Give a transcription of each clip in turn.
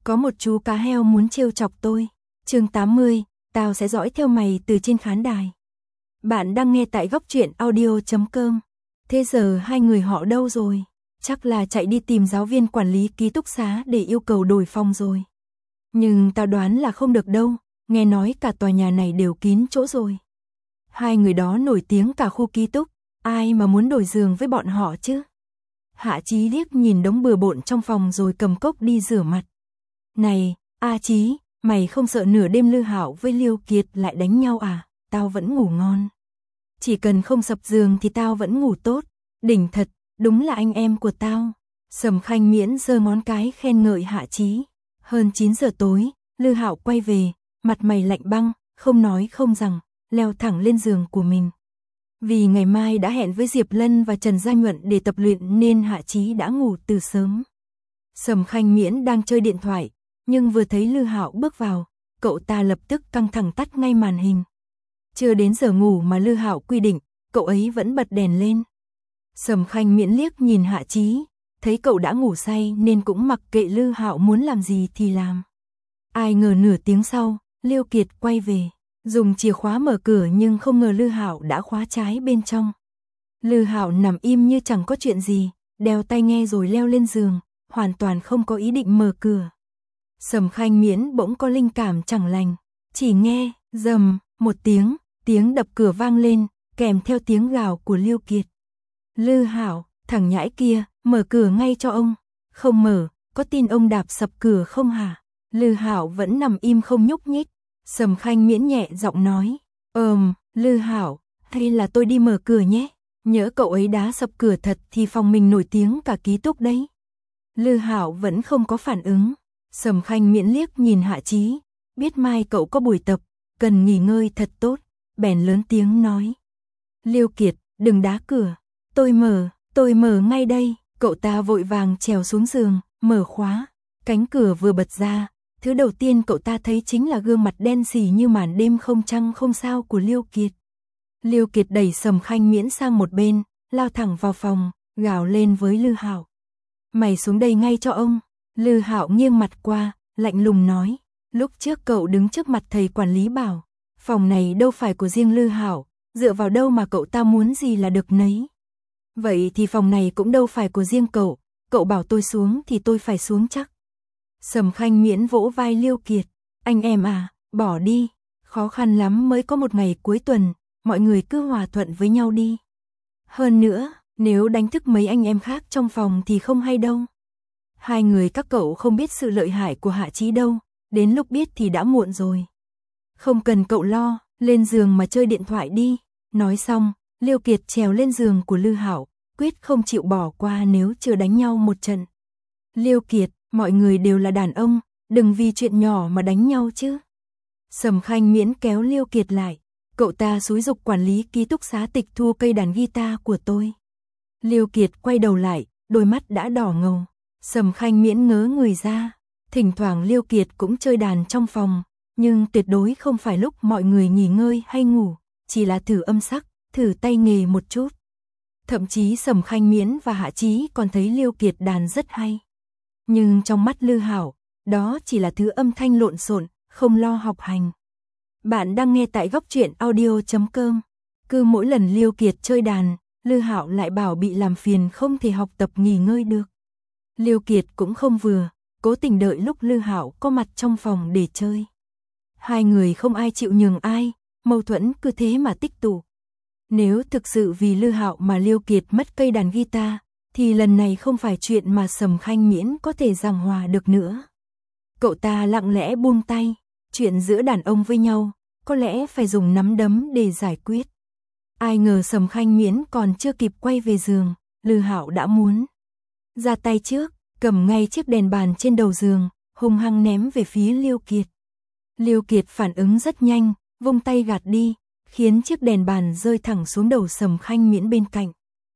Có một chú cá heo muốn trêu chọc tôi. Chương 80, tao sẽ dõi theo mày từ trên khán đài. Bạn đang nghe tại góc truyện audio.com. Thế giờ hai người họ đâu rồi? Chắc là chạy đi tìm giáo viên quản lý ký túc xá để yêu cầu đổi phòng rồi. Nhưng tao đoán là không được đâu, nghe nói cả tòa nhà này đều kín chỗ rồi. Hai người đó nổi tiếng cả khu ký túc, ai mà muốn đổi giường với bọn họ chứ? Hạ Chí liếc nhìn đống bừa bộn trong phòng rồi cầm cốc đi rửa mặt. Này, A Chí, mày không sợ nửa đêm Lư Hạo với Liêu Kiệt lại đánh nhau à? Tao vẫn ngủ ngon. Chỉ cần không sập giường thì tao vẫn ngủ tốt. Đỉnh thật, đúng là anh em của tao. Sầm Khanh Miễn giơ ngón cái khen ngợi Hạ Chí. Hơn 9 giờ tối, Lư Hạo quay về, mặt mày lạnh băng, không nói không rằng, leo thẳng lên giường của mình. Vì ngày mai đã hẹn với Diệp Lân và Trần Gia Nhuận để tập luyện nên Hạ Chí đã ngủ từ sớm. Sầm Khanh Miễn đang chơi điện thoại, nhưng vừa thấy Lư Hạo bước vào, cậu ta lập tức căng thẳng tắt ngay màn hình. Chưa đến giờ ngủ mà Lư Hạo quy định, cậu ấy vẫn bật đèn lên. Sầm Khanh Miễn liếc nhìn Hạ Chí, thấy cậu đã ngủ say nên cũng mặc kệ Lư Hạo muốn làm gì thì làm. Ai ngờ nửa tiếng sau, Liêu Kiệt quay về, dùng chìa khóa mở cửa nhưng không ngờ Lư Hạo đã khóa trái bên trong. Lư Hạo nằm im như chẳng có chuyện gì, đeo tai nghe rồi leo lên giường, hoàn toàn không có ý định mở cửa. Sầm Khanh Miễn bỗng có linh cảm chẳng lành, chỉ nghe rầm một tiếng đập cửa vang lên, kèm theo tiếng gào của Liêu Kiệt. Lư Hạo, thằng nhãi kia, mở cửa ngay cho ông. Không mở, có tin ông đạp sập cửa không hả? Lư Hạo vẫn nằm im không nhúc nhích. Sầm Khanh Miễn nhẹ giọng nói, Lư Hạo, hay là tôi đi mở cửa nhé? Nhỡ cậu ấy đá sập cửa thật thì phòng mình nổi tiếng cả ký túc đấy. Lư Hạo vẫn không có phản ứng. Sầm Khanh Miễn liếc nhìn Hạ Chí, biết mai cậu có buổi tập, cần nghỉ ngơi thật tốt, bèn lớn tiếng nói. Liêu Kiệt, đừng đá cửa, tôi mở ngay đây. Cậu ta vội vàng trèo xuống giường, mở khóa, cánh cửa vừa bật ra, thứ đầu tiên cậu ta thấy chính là gương mặt đen sì như màn đêm không trăng không sao của Liêu Kiệt. Liêu Kiệt đẩy Sầm Khanh Miễn sang một bên, lao thẳng vào phòng, gào lên với Lư Hạo. Mày xuống đây ngay cho ông. Lư Hạo nghiêng mặt qua, lạnh lùng nói, lúc trước cậu đứng trước mặt thầy quản lý bảo, phòng này đâu phải của riêng Lư Hạo, dựa vào đâu mà cậu ta muốn gì là được nấy. Vậy thì phòng này cũng đâu phải của riêng cậu bảo tôi xuống thì tôi phải xuống chắc. Sầm Khanh Miễn vỗ vai Liêu Kiệt, anh em à, bỏ đi, khó khăn lắm mới có một ngày cuối tuần, mọi người cứ hòa thuận với nhau đi. Hơn nữa, nếu đánh thức mấy anh em khác trong phòng thì không hay đâu. Hai người các cậu không biết sự lợi hại của Hạ Chí đâu, đến lúc biết thì đã muộn rồi. Không cần cậu lo, lên giường mà chơi điện thoại đi. Nói xong, Liêu Kiệt trèo lên giường của Lư Hạo, quyết không chịu bỏ qua nếu chưa đánh nhau một trận. Liêu Kiệt, mọi người đều là đàn ông, đừng vì chuyện nhỏ mà đánh nhau chứ. Sầm Khanh Miễn kéo Liêu Kiệt lại, cậu ta xúi giục quản lý ký túc xá tịch thu cây đàn guitar của tôi. Liêu Kiệt quay đầu lại, đôi mắt đã đỏ ngầu. Sầm Khanh Miễn ngớ người ra, thỉnh thoảng Liêu Kiệt cũng chơi đàn trong phòng, nhưng tuyệt đối không phải lúc mọi người nghỉ ngơi hay ngủ, chỉ là thử âm sắc, thử tay nghề một chút. Thậm chí Sầm Khanh Miễn và Hạ Chí còn thấy Liêu Kiệt đàn rất hay. Nhưng trong mắt Lư Hạo, đó chỉ là thứ âm thanh lộn xộn, không lo học hành. Bạn đang nghe tại góc truyện audio.com. Cứ mỗi lần Liêu Kiệt chơi đàn, Lư Hạo lại bảo bị làm phiền không thể học tập nghỉ ngơi được. Liêu Kiệt cũng không vừa, cố tình đợi lúc Lư Hạo có mặt trong phòng để chơi. Hai người không ai chịu nhường ai, mâu thuẫn cứ thế mà tích tụ. Nếu thực sự vì Lư Hạo mà Liêu Kiệt mất cây đàn guitar, thì lần này không phải chuyện mà Sầm Khanh Miễn có thể giảng hòa được nữa. Cậu ta lặng lẽ buông tay, chuyện giữa đàn ông với nhau, có lẽ phải dùng nắm đấm để giải quyết. Ai ngờ Sầm Khanh Miễn còn chưa kịp quay về giường, Lư Hạo đã muốn ra tay trước, cầm ngay chiếc đèn bàn trên đầu giường, hung hăng ném về phía Liêu Kiệt. Liêu Kiệt phản ứng rất nhanh, vung tay gạt đi, khiến chiếc đèn bàn rơi thẳng xuống đầu Sầm Khanh Miễn bên cạnh.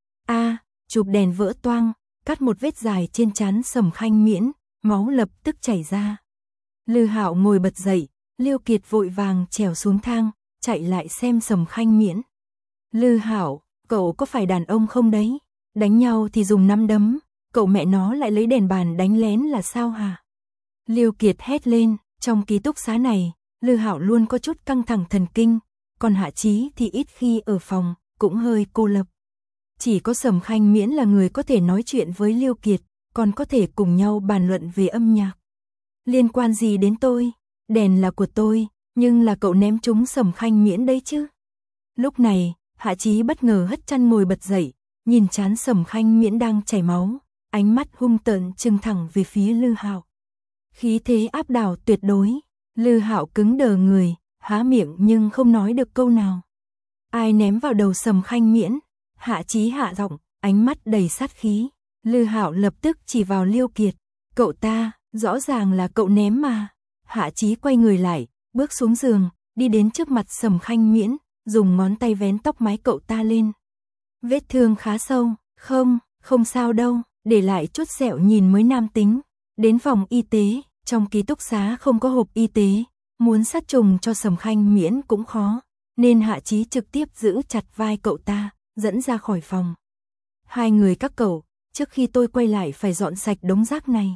Chụp đèn vỡ toang, cắt một vết dài trên trán Sầm Khanh Miễn, máu lập tức chảy ra. Lư Hạo ngồi bật dậy, Liêu Kiệt vội vàng trèo xuống thang, chạy lại xem Sầm Khanh Miễn. Lư Hạo, cậu có phải đàn ông không đấy? Đánh nhau thì dùng nắm đấm, cậu mẹ nó lại lấy đèn bàn đánh lén là sao hả? Lưu Kiệt hét lên, trong ký túc xá này, Lư Hạo luôn có chút căng thẳng thần kinh, còn Hạ Chí thì ít khi ở phòng, cũng hơi cô lập. Chỉ có Sầm Khanh Miễn là người có thể nói chuyện với Lưu Kiệt, còn có thể cùng nhau bàn luận về âm nhạc. Liên quan gì đến tôi? Đèn là của tôi, nhưng là cậu ném trúng Sầm Khanh Miễn đấy chứ. Lúc này, Hạ Chí bất ngờ hất chăn ngồi bật dậy, nhìn trán Sầm Khanh Miễn đang chảy máu, ánh mắt hung tợn trừng thẳng về phía Lư Hạo. Khí thế áp đảo tuyệt đối, Lư Hạo cứng đờ người, há miệng nhưng không nói được câu nào. Ai ném vào đầu Sầm Khanh Miễn? Hạ Chí hạ giọng, ánh mắt đầy sát khí. Lư Hạo lập tức chỉ vào Lưu Kiệt, cậu ta, rõ ràng là cậu ném mà. Hạ Chí quay người lại, bước xuống giường, đi đến trước mặt Sầm Khanh Miễn, dùng ngón tay vén tóc mái cậu ta lên. Vết thương khá sâu, không sao đâu, để lại chút sẹo nhìn mới nam tính. Đến phòng y tế, trong ký túc xá không có hộp y tế, muốn sát trùng cho Sầm Khanh Miễn cũng khó, nên Hạ Chí trực tiếp giữ chặt vai cậu ta, dẫn ra khỏi phòng. Hai người các cậu, trước khi tôi quay lại phải dọn sạch đống rác này.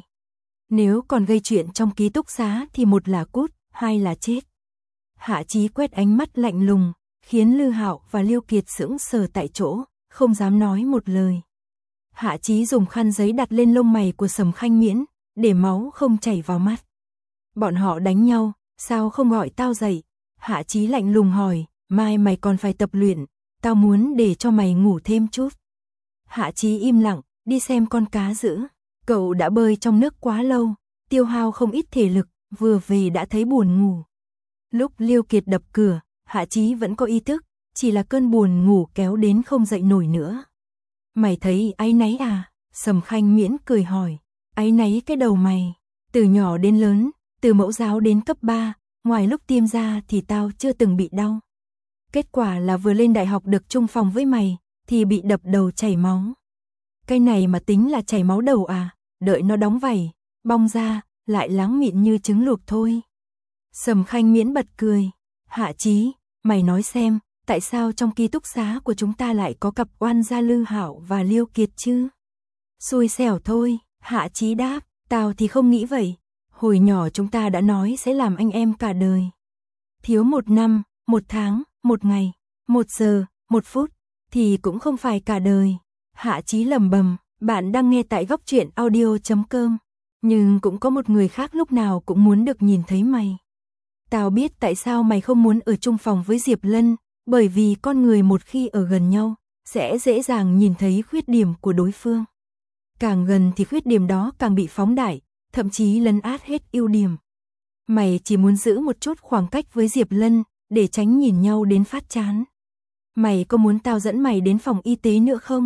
Nếu còn gây chuyện trong ký túc xá thì một là cút, hai là chết. Hạ Chí quét ánh mắt lạnh lùng, khiến Lư Hạo và Lưu Kiệt sững sờ tại chỗ, không dám nói một lời. Hạ Chí dùng khăn giấy đặt lên lông mày của Sầm Khanh Miễn, để máu không chảy vào mắt. Bọn họ đánh nhau, sao không gọi tao dậy? Hạ Chí lạnh lùng hỏi, mai mày còn phải tập luyện, tao muốn để cho mày ngủ thêm chút. Hạ Chí im lặng, đi xem con cá dữ. Cậu đã bơi trong nước quá lâu, tiêu hao không ít thể lực, vừa về đã thấy buồn ngủ. Lúc Lưu Kiệt đập cửa, Hạ Chí vẫn có ý thức, chỉ là cơn buồn ngủ kéo đến không dậy nổi nữa. Mày thấy áy náy à? Sầm Khanh Miễn cười hỏi. Áy náy cái đầu mày, từ nhỏ đến lớn, từ mẫu giáo đến cấp 3, ngoài lúc tiêm ra thì tao chưa từng bị đau. Kết quả là vừa lên đại học được chung phòng với mày, thì bị đập đầu chảy máu. Cái này mà tính là chảy máu đầu à? Đợi nó đóng vảy, bong ra, lại láng mịn như trứng luộc thôi. Sầm Khanh Miễn bật cười. Hạ Chí, mày nói xem, tại sao trong ký túc xá của chúng ta lại có cặp oan gia Lư Hạo và Lưu Kiệt chứ? Xui xẻo thôi, Hạ Chí đáp, tao thì không nghĩ vậy. Hồi nhỏ chúng ta đã nói sẽ làm anh em cả đời. Thiếu 1 năm, 1 tháng, 1 ngày, 1 giờ, 1 phút, thì cũng không phải cả đời. Hạ Chí lẩm bẩm, bạn đang nghe tại goctruyện.audio.com. Nhưng cũng có một người khác lúc nào cũng muốn được nhìn thấy mày. Tao biết tại sao mày không muốn ở chung phòng với Diệp Lân, bởi vì con người một khi ở gần nhau, sẽ dễ dàng nhìn thấy khuyết điểm của đối phương. Càng gần thì khuyết điểm đó càng bị phóng đại, thậm chí lấn át hết ưu điểm. Mày chỉ muốn giữ một chút khoảng cách với Diệp Lân, để tránh nhìn nhau đến phát chán. Mày có muốn tao dẫn mày đến phòng y tế nữa không?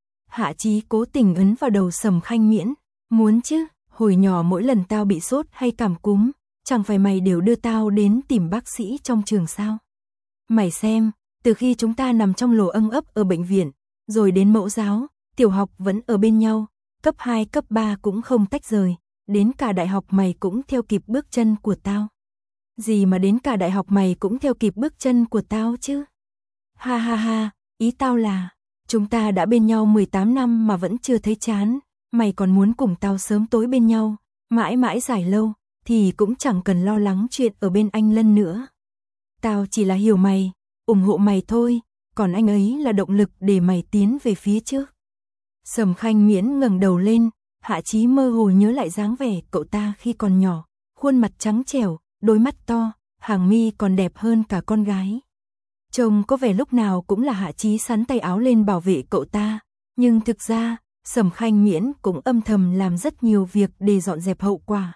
Hạ Chí cố tình ấn vào đầu Sầm Khanh Miễn. Muốn chứ, hồi nhỏ mỗi lần tao bị sốt hay cảm cúm, chẳng phải mày đều đưa tao đến tìm bác sĩ trong trường sao? Mày xem, từ khi chúng ta nằm trong lồ âng ấp ở bệnh viện, rồi đến mẫu giáo, tiểu học vẫn ở bên nhau, cấp 2, cấp 3 cũng không tách rời, đến cả đại học mày cũng theo kịp bước chân của tao. Gì mà đến cả đại học mày cũng theo kịp bước chân của tao chứ? Ha ha ha, ý tao là, chúng ta đã bên nhau 18 năm mà vẫn chưa thấy chán, mày còn muốn cùng tao sớm tối bên nhau, mãi mãi dài lâu, thì cũng chẳng cần lo lắng chuyện ở bên anh Lân nữa. Tao chỉ là hiểu mày, ủng hộ mày thôi, còn anh ấy là động lực để mày tiến về phía trước. Sầm Khanh Miễn ngẩng đầu lên, Hạ Chí mơ hồ nhớ lại dáng vẻ cậu ta khi còn nhỏ, khuôn mặt trắng trẻo, đôi mắt to, hàng mi còn đẹp hơn cả con gái. Trông có vẻ lúc nào cũng là Hạ Chí sắn tay áo lên bảo vệ cậu ta, nhưng thực ra, Sầm Khanh Miễn cũng âm thầm làm rất nhiều việc để dọn dẹp hậu quả.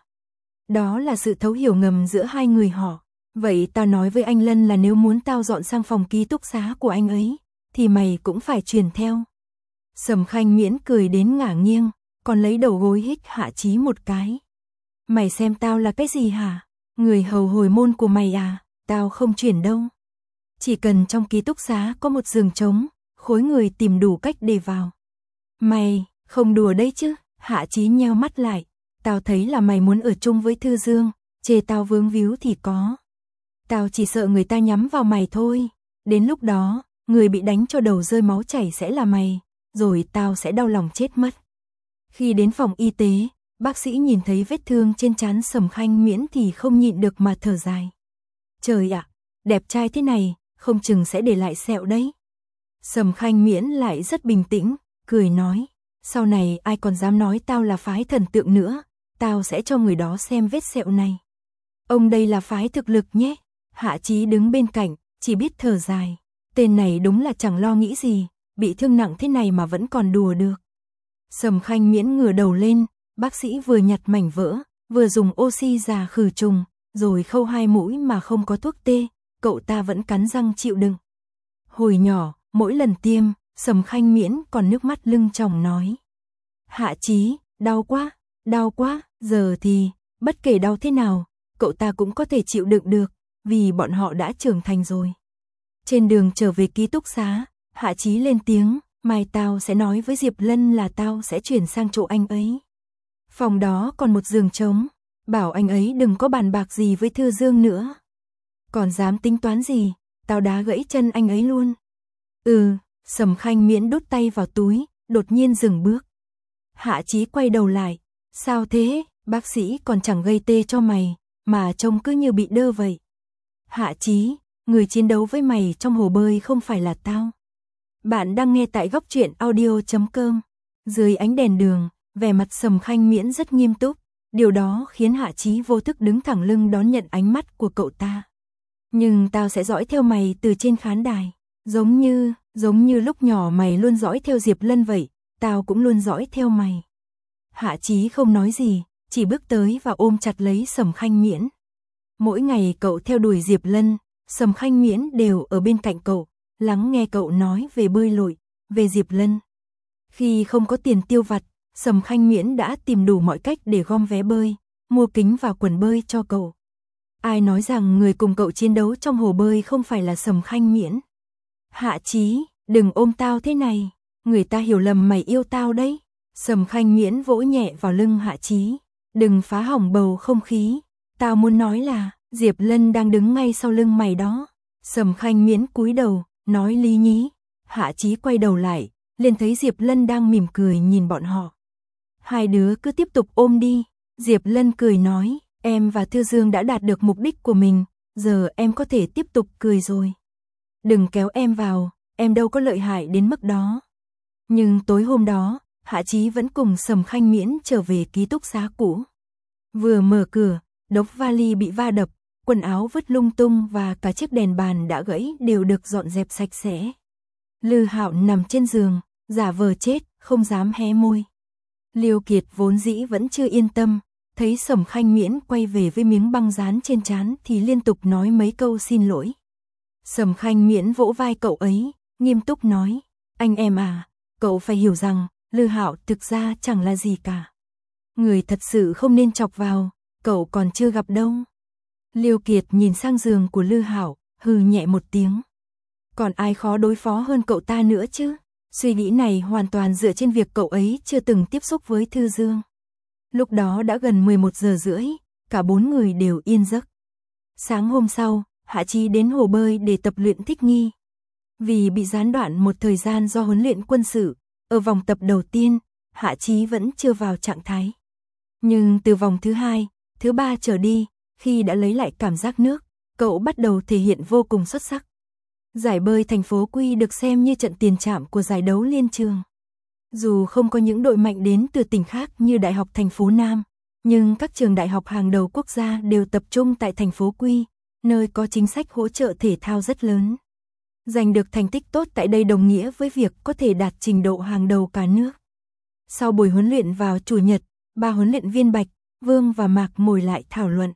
Đó là sự thấu hiểu ngầm giữa hai người họ. Vậy tao nói với anh Lân là nếu muốn tao dọn sang phòng ký túc xá của anh ấy, thì mày cũng phải truyền theo. Sầm Khanh Miễn cười đến ngả nghiêng, còn lấy đầu gối hích Hạ Chí một cái. Mày xem tao là cái gì hả? Người hầu hồi môn của mày à? Tao không chuyển đâu. Chỉ cần trong ký túc xá có một giường trống, khối người tìm đủ cách để vào. Mày, không đùa đấy chứ? Hạ Chí nheo mắt lại. Tao thấy là mày muốn ở chung với Thư Dương, chê tao vướng víu thì có. Tao chỉ sợ người ta nhắm vào mày thôi. Đến lúc đó, người bị đánh cho đầu rơi máu chảy sẽ là mày, rồi tao sẽ đau lòng chết mất. Khi đến phòng y tế, Bác sĩ nhìn thấy vết thương trên trán Sầm Khanh Miễn thì không nhịn được mà thở dài. Trời ạ, đẹp trai thế này, không chừng sẽ để lại sẹo đấy. Sầm Khanh Miễn lại rất bình tĩnh, cười nói, sau này ai còn dám nói tao là phái thần tượng nữa, tao sẽ cho người đó xem vết sẹo này. Ông đây là phái thực lực nhé. Hạ Chí đứng bên cạnh, chỉ biết thở dài. Tên này đúng là chẳng lo nghĩ gì, bị thương nặng thế này mà vẫn còn đùa được. Sầm Khanh Miễn ngửa đầu lên, bác sĩ vừa nhặt mảnh vỡ, vừa dùng oxy già khử trùng, rồi khâu 2 mũi mà không có thuốc tê, cậu ta vẫn cắn răng chịu đựng. Hồi nhỏ, mỗi lần tiêm, Sầm Khanh Miễn còn nước mắt lưng tròng nói. Hạ Chí, đau quá, giờ thì, bất kể đau thế nào, cậu ta cũng có thể chịu đựng được, vì bọn họ đã trưởng thành rồi. Trên đường trở về ký túc xá, Hạ Chí lên tiếng, mai tao sẽ nói với Diệp Lân là tao sẽ chuyển sang chỗ anh ấy. Phòng đó còn một giường trống, bảo anh ấy đừng có bàn bạc gì với Thư Dương nữa. Còn dám tính toán gì, tao đá gãy chân anh ấy luôn. Sầm Khanh Miễn đút tay vào túi, đột nhiên dừng bước. Hạ Chí quay đầu lại, sao thế, bác sĩ còn chẳng gây tê cho mày, mà trông cứ như bị đơ vậy. Hạ Chí, người chiến đấu với mày trong hồ bơi không phải là tao. Bạn đang nghe tại góc truyện audio.com. Dưới ánh đèn đường, vẻ mặt Sầm Khanh Miễn rất nghiêm túc, điều đó khiến Hạ Chí vô thức đứng thẳng lưng đón nhận ánh mắt của cậu ta. Nhưng tao sẽ dõi theo mày từ trên khán đài, giống như lúc nhỏ mày luôn dõi theo Diệp Lân vậy, tao cũng luôn dõi theo mày. Hạ Chí không nói gì, chỉ bước tới và ôm chặt lấy Sầm Khanh Miễn. Mỗi ngày cậu theo đuổi Diệp Lân, Sầm Khanh Miễn đều ở bên cạnh cậu, lắng nghe cậu nói về bơi lội, về Diệp Lân. Khi không có tiền tiêu vặt, Sầm Khanh Miễn đã tìm đủ mọi cách để gom vé bơi, mua kính và quần bơi cho cậu. Ai nói rằng người cùng cậu chiến đấu trong hồ bơi không phải là Sầm Khanh Miễn. Hạ Chí, đừng ôm tao thế này, người ta hiểu lầm mày yêu tao đấy. Sầm Khanh Miễn vỗ nhẹ vào lưng Hạ Chí, đừng phá hỏng bầu không khí, tao muốn nói là, Diệp Lân đang đứng ngay sau lưng mày đó. Sầm Khanh Miễn cúi đầu, nói lý nhí. Hạ Chí quay đầu lại, liền thấy Diệp Lân đang mỉm cười nhìn bọn họ. Hai đứa cứ tiếp tục ôm đi. Diệp Lân cười nói, em và Thư Dương đã đạt được mục đích của mình, giờ em có thể tiếp tục cười rồi. Đừng kéo em vào, em đâu có lợi hại đến mức đó. Nhưng tối hôm đó, Hạ Chí vẫn cùng Sầm Khanh Miễn trở về ký túc xá cũ. Vừa mở cửa, đống vali bị va đập, quần áo vứt lung tung và cả chiếc đèn bàn đã gãy đều được dọn dẹp sạch sẽ. Lư Hạo nằm trên giường, giả vờ chết, không dám hé môi. Liêu Kiệt vốn dĩ vẫn chưa yên tâm, thấy Sầm Khanh Miễn quay về với miếng băng dán trên trán thì liên tục nói mấy câu xin lỗi. Sầm Khanh Miễn vỗ vai cậu ấy, nghiêm túc nói, anh em à, cậu phải hiểu rằng, Lư Hạo thực ra chẳng là gì cả. Người thật sự không nên chọc vào, cậu còn chưa gặp đâu. Liêu Kiệt nhìn sang giường của Lư Hạo, hừ nhẹ một tiếng. Còn ai khó đối phó hơn cậu ta nữa chứ? Suy nghĩ này hoàn toàn dựa trên việc cậu ấy chưa từng tiếp xúc với Thư Dương. Lúc đó đã gần 11 giờ rưỡi, cả 4 người đều yên giấc. Sáng hôm sau, Hạ Chí đến hồ bơi để tập luyện thích nghi. Vì bị gián đoạn một thời gian do huấn luyện quân sự, ở vòng tập đầu tiên, Hạ Chí vẫn chưa vào trạng thái. Nhưng từ vòng thứ 2, thứ 3 trở đi, khi đã lấy lại cảm giác nước, cậu bắt đầu thể hiện vô cùng xuất sắc. Giải bơi thành phố Quy được xem như trận tiền trạm của giải đấu liên trường. Dù không có những đội mạnh đến từ tỉnh khác như Đại học thành phố Nam, nhưng các trường đại học hàng đầu quốc gia đều tập trung tại thành phố Quy, nơi có chính sách hỗ trợ thể thao rất lớn. Giành được thành tích tốt tại đây đồng nghĩa với việc có thể đạt trình độ hàng đầu cả nước. Sau buổi huấn luyện vào Chủ nhật, 3 huấn luyện viên Bạch, Vương và Mạc ngồi lại thảo luận.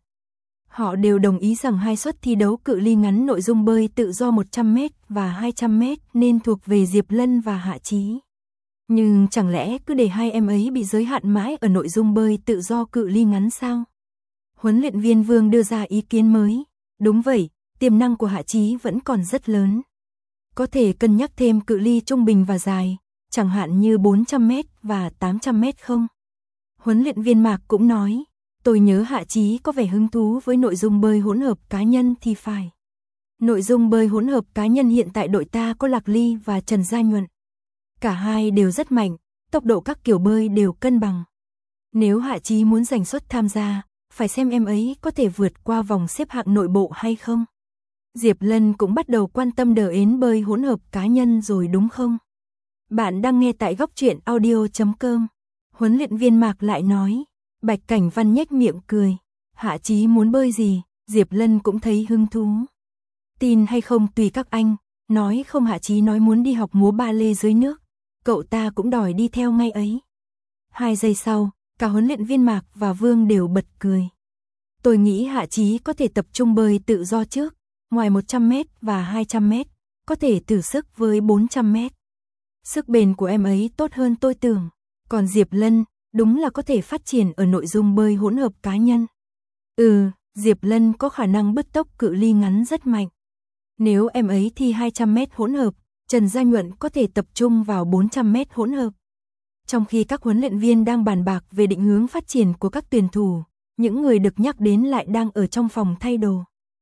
Họ đều đồng ý rằng 2 suất thi đấu cự ly ngắn nội dung bơi tự do 100m và 200m nên thuộc về Diệp Lân và Hạ Chí. Nhưng chẳng lẽ cứ để hai em ấy bị giới hạn mãi ở nội dung bơi tự do cự ly ngắn sao? Huấn luyện viên Vương đưa ra ý kiến mới. Đúng vậy, tiềm năng của Hạ Chí vẫn còn rất lớn. Có thể cân nhắc thêm cự ly trung bình và dài, chẳng hạn như 400m và 800m không? Huấn luyện viên Mạc cũng nói, tôi nhớ Hạ Chí có vẻ hứng thú với nội dung bơi hỗn hợp cá nhân thì phải. Nội dung bơi hỗn hợp cá nhân hiện tại đội ta có Lạc Ly và Trần Gia Nhuận. Cả hai đều rất mạnh, tốc độ các kiểu bơi đều cân bằng. Nếu Hạ Chí muốn giành suất tham gia, phải xem em ấy có thể vượt qua vòng xếp hạng nội bộ hay không. Diệp Lân cũng bắt đầu quan tâm đờ ến bơi hỗn hợp cá nhân rồi đúng không? Bạn đang nghe tại góc truyện audio.com. Huấn luyện viên Mạc lại nói. Bạch Cảnh Văn nhếch miệng cười. Hạ Chí muốn bơi gì, Diệp Lân cũng thấy hứng thú. Tin hay không tùy các anh, nói không Hạ Chí nói muốn đi học múa ba lê dưới nước. Cậu ta cũng đòi đi theo ngay ấy. 2 giây sau, cả huấn luyện viên Mạc và Vương đều bật cười. Tôi nghĩ Hạ Chí có thể tập trung bơi tự do trước, ngoài 100m và 200m, có thể thử sức với 400m. Sức bền của em ấy tốt hơn tôi tưởng. Còn Diệp Lân, đúng là có thể phát triển ở nội dung bơi hỗn hợp cá nhân. Diệp Lân có khả năng bứt tốc cự ly ngắn rất mạnh. Nếu em ấy thi 200m hỗn hợp, Trần Gia Nhuận có thể tập trung vào 400m hỗn hợp. Trong khi các huấn luyện viên đang bàn bạc về định hướng phát triển của các tuyển thủ, những người được nhắc đến lại đang ở trong phòng thay đồ.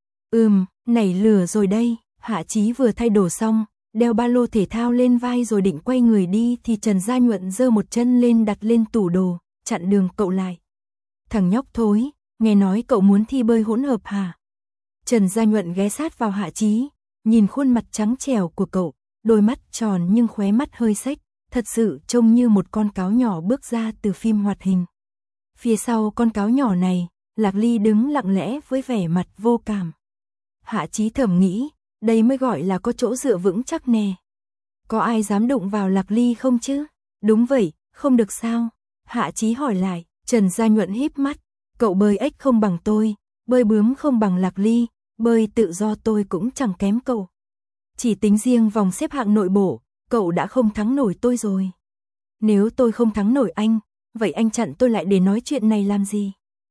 Nảy lửa rồi đây, Hạ Chí vừa thay đồ xong, đeo ba lô thể thao lên vai rồi định quay người đi thì Trần Gia Nhuận giơ một chân lên đặt lên tủ đồ, chặn đường cậu lại. Thằng nhóc thối, nghe nói cậu muốn thi bơi hỗn hợp hả? Trần Gia Nhuận ghé sát vào Hạ Chí, nhìn khuôn mặt trắng trẻo của cậu, đôi mắt tròn nhưng khóe mắt hơi xếch, thật sự trông như một con cáo nhỏ bước ra từ phim hoạt hình. Phía sau con cáo nhỏ này, Lạc Ly đứng lặng lẽ với vẻ mặt vô cảm. Hạ Chí thầm nghĩ, đây mới gọi là có chỗ dựa vững chắc nè. Có ai dám đụng vào Lạc Ly không chứ? Đúng vậy, không được sao? Hạ Chí hỏi lại. Trần Gia Nhuận híp mắt, cậu bơi ếch không bằng tôi, bơi bướm không bằng Lạc Ly, bơi tự do tôi cũng chẳng kém cậu. Chỉ tính riêng vòng xếp hạng nội bộ, cậu đã không thắng nổi tôi rồi. Nếu tôi không thắng nổi anh, vậy anh chặn tôi lại để nói chuyện này làm gì?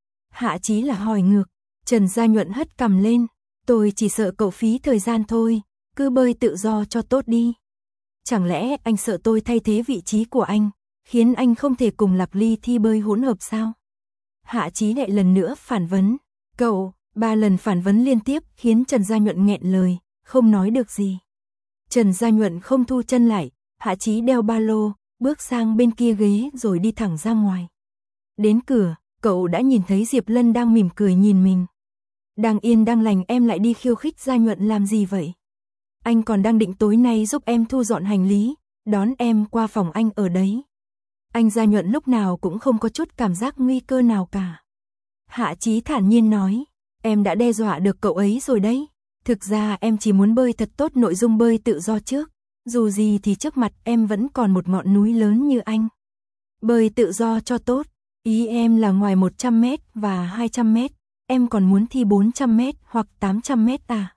Hạ Chí là hỏi ngược. Trần Gia Nhuận hất cằm lên, tôi chỉ sợ cậu phí thời gian thôi, cứ bơi tự do cho tốt đi. Chẳng lẽ anh sợ tôi thay thế vị trí của anh, khiến anh không thể cùng Lạc Ly thi bơi hỗn hợp sao? Hạ Chí lại lần nữa phản vấn. Cậu, 3 lần phản vấn liên tiếp khiến Trần Gia Nhuận nghẹn lời, không nói được gì. Trần Gia Nhuận không thu chân lại, Hạ Chí đeo ba lô, bước sang bên kia ghế rồi đi thẳng ra ngoài. Đến cửa, cậu đã nhìn thấy Diệp Lân đang mỉm cười nhìn mình. Đang yên đang lành em lại đi khiêu khích Gia Nhuận làm gì vậy? Anh còn đang định tối nay giúp em thu dọn hành lý, đón em qua phòng anh ở đấy. Anh Gia Nhuận lúc nào cũng không có chút cảm giác nguy cơ nào cả. Hạ Chí thản nhiên nói, em đã đe dọa được cậu ấy rồi đấy. Thực ra em chỉ muốn bơi thật tốt nội dung bơi tự do trước. Dù gì thì trước mặt em vẫn còn một ngọn núi lớn như anh. Bơi tự do cho tốt, ý em là ngoài 100m và 200m, em còn muốn thi 400m hoặc 800m à?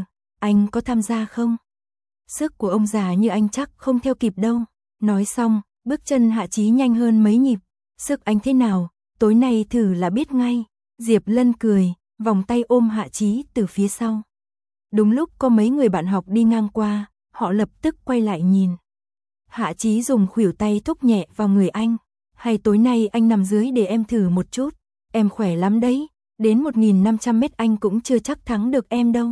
Anh có tham gia không? Sức của ông già như anh chắc không theo kịp đâu. Nói xong, bước chân Hạ Chí nhanh hơn mấy nhịp. Sức anh thế nào, tối nay thử là biết ngay. Diệp Lân cười, vòng tay ôm Hạ Chí từ phía sau. Đúng lúc có mấy người bạn học đi ngang qua, họ lập tức quay lại nhìn. Hạ Chí dùng khuỷu tay thúc nhẹ vào người anh. Hay tối nay anh nằm dưới để em thử một chút. Em khỏe lắm đấy, đến 1500m anh cũng chưa chắc thắng được em đâu.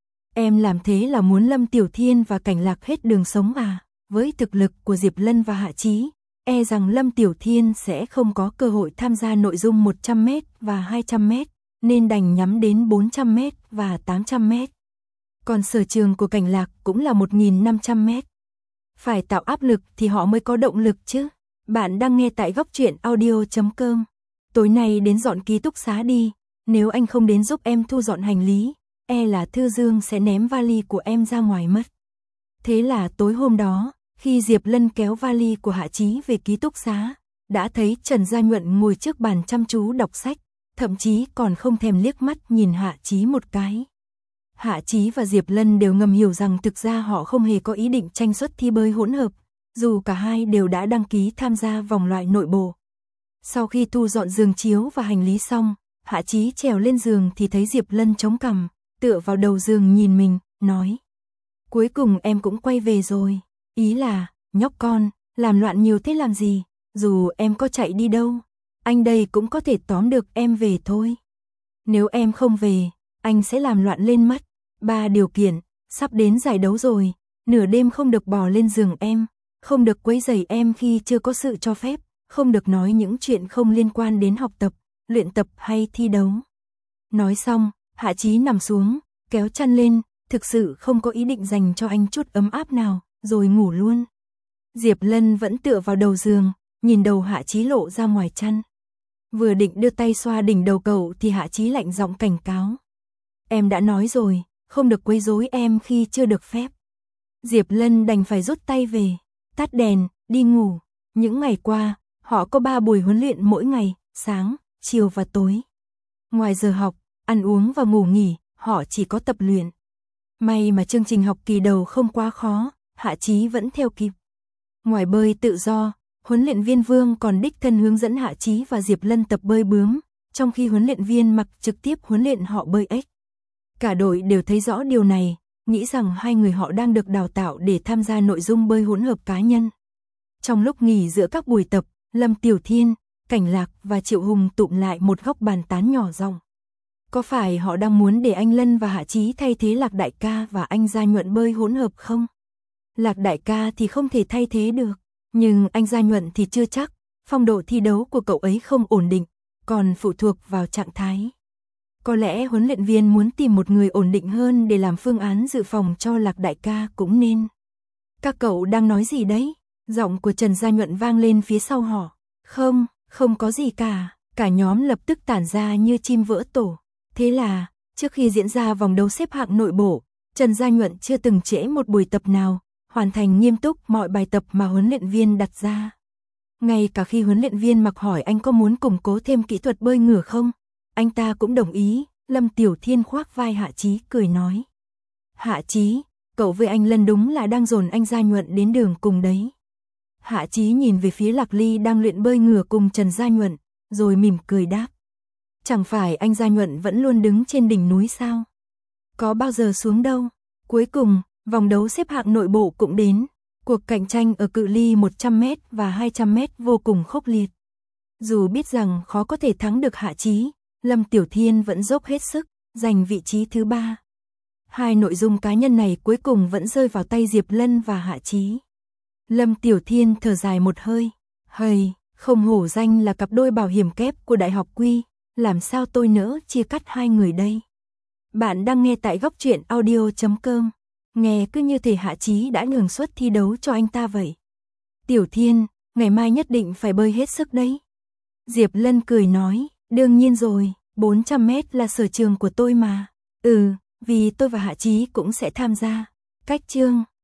Em làm thế là muốn Lâm Tiểu Thiên và Cảnh Lạc hết đường sống à? Với thực lực của Diệp Lân và Hạ Chí, e rằng Lâm Tiểu Thiên sẽ không có cơ hội tham gia nội dung 100m và 200m, nên đành nhắm đến 400m và 800m. Còn sở trường của Cảnh Lạc cũng là 1500m. Phải tạo áp lực thì họ mới có động lực chứ. Bạn đang nghe tại góc truyện audio.com. Tối nay đến dọn ký túc xá đi, nếu anh không đến giúp em thu dọn hành lý, e là Thư Dương sẽ ném vali của em ra ngoài mất. Thế là tối hôm đó, khi Diệp Lân kéo vali của Hạ Chí về ký túc xá, đã thấy Trần Gia Nhuận ngồi trước bàn chăm chú đọc sách, thậm chí còn không thèm liếc mắt nhìn Hạ Chí một cái. Hạ Chí và Diệp Lân đều ngầm hiểu rằng thực ra họ không hề có ý định tranh suất thi bơi hỗn hợp, dù cả hai đều đã đăng ký tham gia vòng loại nội bộ. Sau khi thu dọn giường chiếu và hành lý xong, Hạ Chí trèo lên giường thì thấy Diệp Lân chống cằm, tựa vào đầu giường nhìn mình, nói. Cuối cùng em cũng quay về rồi. Ý là, nhóc con, làm loạn nhiều thế làm gì, dù em có chạy đi đâu, anh đây cũng có thể tóm được em về thôi. Nếu em không về, anh sẽ làm loạn lên mất. 3 điều kiện, sắp đến giải đấu rồi, nửa đêm không được bò lên giường em, không được quấy rầy em khi chưa có sự cho phép, không được nói những chuyện không liên quan đến học tập, luyện tập hay thi đấu. Nói xong, Hạ Chí nằm xuống, kéo chăn lên, thực sự không có ý định dành cho anh chút ấm áp nào, rồi ngủ luôn. Diệp Lân vẫn tựa vào đầu giường, nhìn đầu Hạ Chí lộ ra ngoài chăn. Vừa định đưa tay xoa đỉnh đầu cậu thì Hạ Chí lạnh giọng cảnh cáo. Em đã nói rồi, không được quấy rối em khi chưa được phép. Diệp Lân đành phải rút tay về, tắt đèn, đi ngủ. Những ngày qua, họ có 3 buổi huấn luyện mỗi ngày, sáng, chiều và tối. Ngoài giờ học, ăn uống và ngủ nghỉ, họ chỉ có tập luyện. May mà chương trình học kỳ đầu không quá khó, Hạ Chí vẫn theo kịp. Ngoài bơi tự do, huấn luyện viên Vương còn đích thân hướng dẫn Hạ Chí và Diệp Lân tập bơi bướm, trong khi huấn luyện viên Mặc trực tiếp huấn luyện họ bơi ếch. Cả đội đều thấy rõ điều này, nghĩ rằng hai người họ đang được đào tạo để tham gia nội dung bơi hỗn hợp cá nhân. Trong lúc nghỉ giữa các buổi tập, Lâm Tiểu Thiên, Cảnh Lạc và Triệu Hùng tụm lại một góc bàn tán nhỏ giọng. Có phải họ đang muốn để anh Lân và Hạ Chí thay thế Lạc đại ca và anh Gia Nhuận bơi hỗn hợp không? Lạc đại ca thì không thể thay thế được, nhưng anh Gia Nhuận thì chưa chắc, phong độ thi đấu của cậu ấy không ổn định, còn phụ thuộc vào trạng thái. Có lẽ huấn luyện viên muốn tìm một người ổn định hơn để làm phương án dự phòng cho Lạc đại ca cũng nên. Các cậu đang nói gì đấy? Giọng của Trần Gia Nhuận vang lên phía sau họ. Không có gì cả nhóm lập tức tản ra như chim vỡ tổ. Thế là, trước khi diễn ra vòng đấu xếp hạng nội bộ, Trần Gia Nhuận chưa từng trễ một buổi tập nào, hoàn thành nghiêm túc mọi bài tập mà huấn luyện viên đặt ra. Ngay cả khi huấn luyện viên Mặc hỏi anh có muốn củng cố thêm kỹ thuật bơi ngửa không, anh ta cũng đồng ý. Lâm Tiểu Thiên khoác vai Hạ Chí cười nói. Hạ Chí, cậu với anh Lân đúng là đang dồn anh Gia Nhuận đến đường cùng đấy. Hạ Chí nhìn về phía Lạc Ly đang luyện bơi ngửa cùng Trần Gia Nhuận, rồi mỉm cười đáp. Chẳng phải anh Gia Nhuận vẫn luôn đứng trên đỉnh núi sao? Có bao giờ xuống đâu. Cuối cùng, vòng đấu xếp hạng nội bộ cũng đến. Cuộc cạnh tranh ở cự ly 100m và 200m vô cùng khốc liệt. Dù biết rằng khó có thể thắng được Hạ Chí, Lâm Tiểu Thiên vẫn dốc hết sức, giành vị trí thứ 3. Hai nội dung cá nhân này cuối cùng vẫn rơi vào tay Diệp Lân và Hạ Chí. Lâm Tiểu Thiên thở dài một hơi. Hây, không hổ danh là cặp đôi bảo hiểm kép của Đại học Quy, làm sao tôi nỡ chia cắt hai người đây. Bạn đang nghe tại Góc Truyện Audio.com. Nghe cứ như thể Hạ Chí đã nhường suất thi đấu cho anh ta vậy. Tiểu Thiên, ngày mai nhất định phải bơi hết sức đấy. Diệp Lân cười nói, đương nhiên rồi, 400m là sở trường của tôi mà. Vì tôi và Hạ Chí cũng sẽ tham gia. Cách chương